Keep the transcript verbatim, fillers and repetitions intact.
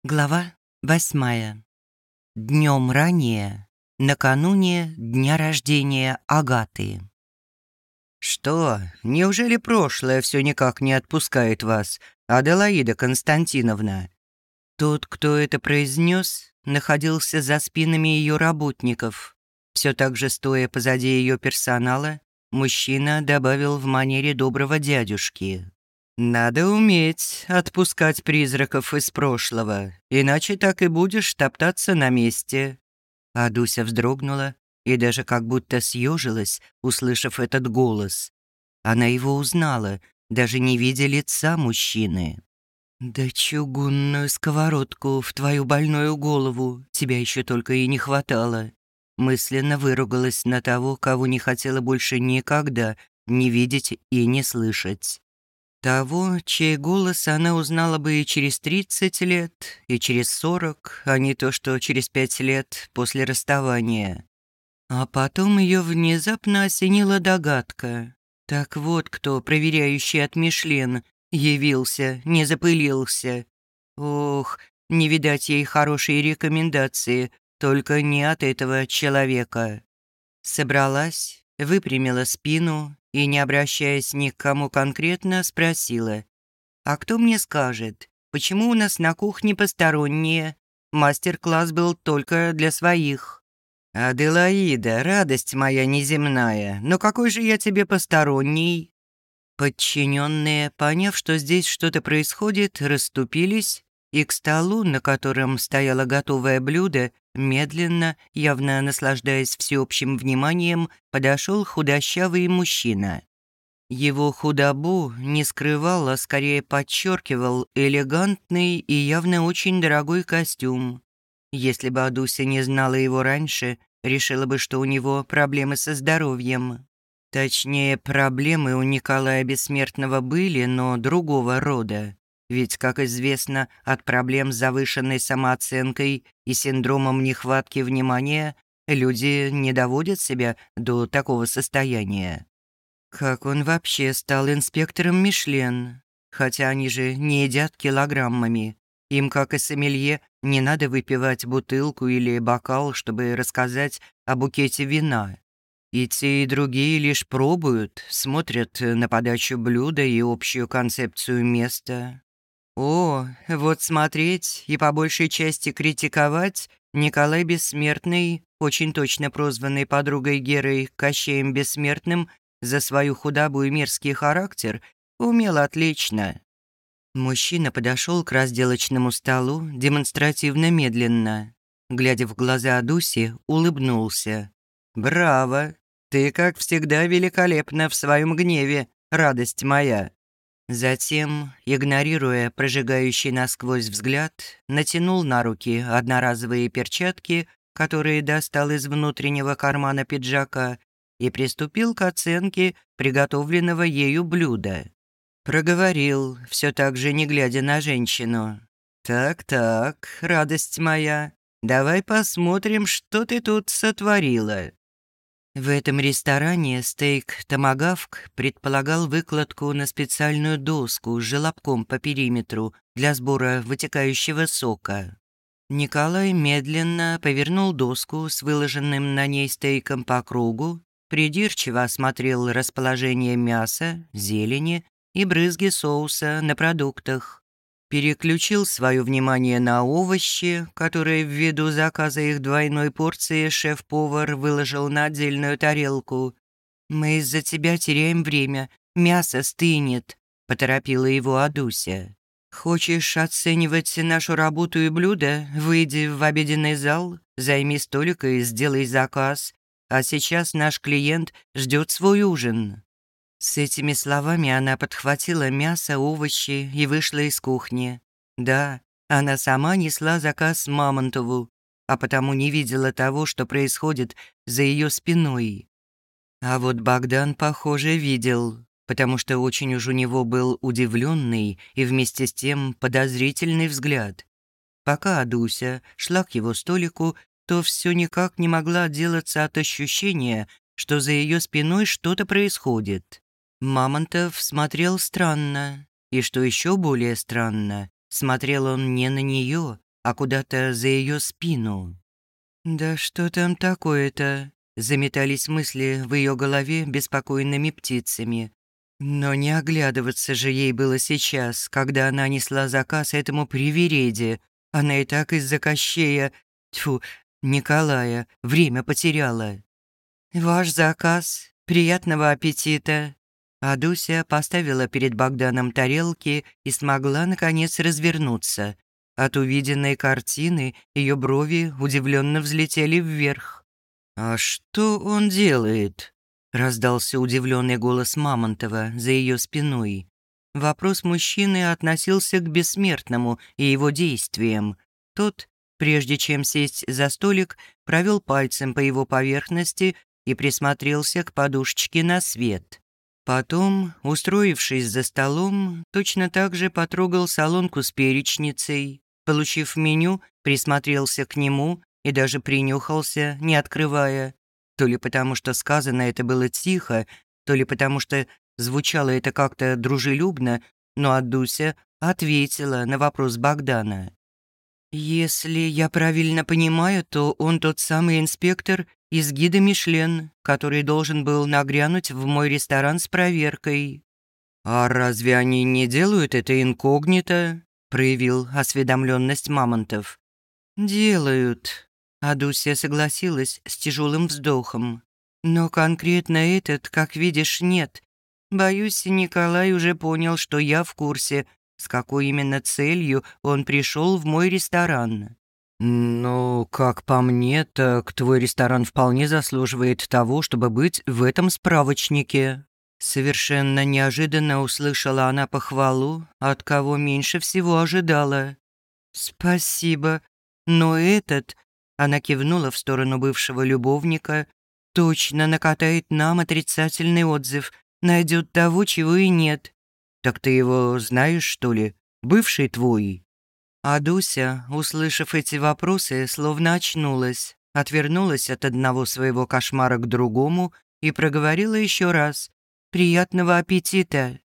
Глава восьмая. Днем ранее, накануне дня рождения Агаты. «Что, неужели прошлое все никак не отпускает вас, Аделаида Константиновна?» Тот, кто это произнес, находился за спинами ее работников. Все так же стоя позади ее персонала, мужчина добавил в манере доброго дядюшки. «Надо уметь отпускать призраков из прошлого, иначе так и будешь топтаться на месте». А Дуся вздрогнула и даже как будто съежилась, услышав этот голос. Она его узнала, даже не видя лица мужчины. «Да чугунную сковородку в твою больную голову тебя еще только и не хватало». Мысленно выругалась на того, кого не хотела больше никогда не видеть и не слышать. Того, чей голос она узнала бы и через тридцать лет, и через сорок, а не то что через пять лет после расставания. А потом ее внезапно осенила догадка. Так вот кто, проверяющий от Мишлен, явился, не запылился. Ох, не видать ей хорошей рекомендации, только не от этого человека. Собралась, выпрямила спину и, не обращаясь ни к кому конкретно, спросила: «А кто мне скажет, почему у нас на кухне посторонние? Мастер-класс был только для своих». «Аделаида, радость моя неземная, но какой же я тебе посторонний?» Подчиненные, поняв, что здесь что-то происходит, расступились, и к столу, на котором стояло готовое блюдо, медленно, явно наслаждаясь всеобщим вниманием, подошел худощавый мужчина. Его худобу не скрывал, а скорее подчеркивал элегантный и явно очень дорогой костюм. Если бы Адуся не знала его раньше, решила бы, что у него проблемы со здоровьем. Точнее, проблемы у Николая Бессмертного были, но другого рода. Ведь, как известно, от проблем с завышенной самооценкой и синдромом нехватки внимания люди не доводят себя до такого состояния. Как он вообще стал инспектором Мишлен? Хотя они же не едят килограммами. Им, как и сомелье, не надо выпивать бутылку или бокал, чтобы рассказать о букете вина. И те, и другие лишь пробуют, смотрят на подачу блюда и общую концепцию места. О, вот смотреть и по большей части критиковать Николай Бессмертный, очень точно прозванный подругой Герой Кощеем Бессмертным, за свою худобу и мерзкий характер, умел отлично. Мужчина подошел к разделочному столу демонстративно медленно. Глядя в глаза Дуси, улыбнулся. «Браво! Ты, как всегда, великолепна в своем гневе, радость моя!» Затем, игнорируя прожигающий насквозь взгляд, натянул на руки одноразовые перчатки, которые достал из внутреннего кармана пиджака, и приступил к оценке приготовленного ею блюда. Проговорил, все так же не глядя на женщину. «Так-так, радость моя, давай посмотрим, что ты тут сотворила». В этом ресторане стейк-томагавк предполагал выкладку на специальную доску с желобком по периметру для сбора вытекающего сока. Николай медленно повернул доску с выложенным на ней стейком по кругу, придирчиво осмотрел расположение мяса, зелени и брызги соуса на продуктах. Переключил свое внимание на овощи, которые ввиду заказа их двойной порции шеф-повар выложил на отдельную тарелку. «Мы из-за тебя теряем время, мясо стынет», — поторопила его Адуся. «Хочешь оценивать нашу работу и блюда? Выйди в обеденный зал, займи столик и сделай заказ. А сейчас наш клиент ждет свой ужин». С этими словами она подхватила мясо, овощи и вышла из кухни. Да, она сама несла заказ Мамонтову, а потому не видела того, что происходит за ее спиной. А вот Богдан, похоже, видел, потому что очень уж у него был удивленный и вместе с тем подозрительный взгляд. Пока Адуся шла к его столику, то все никак не могла отделаться от ощущения, что за ее спиной что-то происходит. Мамонтов смотрел странно, и, что еще более странно, смотрел он не на нее, а куда-то за ее спину. «Да что там такое-то?» – заметались мысли в ее голове беспокойными птицами. Но не оглядываться же ей было сейчас, когда она несла заказ этому привереде. Она и так из-за Кощея, тьфу, Николая, время потеряла. «Ваш заказ. Приятного аппетита!» Адуся поставила перед Богданом тарелки и смогла, наконец, развернуться. От увиденной картины ее брови удивленно взлетели вверх. «А что он делает?» – раздался удивленный голос Мамонтова за ее спиной. Вопрос мужчины относился к бессмертному и его действиям. Тот, прежде чем сесть за столик, провел пальцем по его поверхности и присмотрелся к подушечке на свет. Потом, устроившись за столом, точно так же потрогал солонку с перечницей. Получив меню, присмотрелся к нему и даже принюхался, не открывая. То ли потому, что сказано это было тихо, то ли потому, что звучало это как-то дружелюбно, но Адуся ответила на вопрос Богдана. «Если я правильно понимаю, то он тот самый инспектор из гида Мишлен, который должен был нагрянуть в мой ресторан с проверкой». «А разве они не делают это инкогнито?» – проявил осведомленность Мамонтов. «Делают», – Адуся согласилась с тяжелым вздохом. «Но конкретно этот, как видишь, нет. Боюсь, Николай уже понял, что я в курсе, с какой именно целью он пришел в мой ресторан». «Ну, как по мне, так твой ресторан вполне заслуживает того, чтобы быть в этом справочнике». Совершенно неожиданно услышала она похвалу, от кого меньше всего ожидала. «Спасибо, но этот...» Она кивнула в сторону бывшего любовника. «Точно накатает нам отрицательный отзыв, найдет того, чего и нет». «Так ты его знаешь, что ли? Бывший твой?» Адуся, услышав эти вопросы, словно очнулась, отвернулась от одного своего кошмара к другому и проговорила еще раз: «Приятного аппетита!»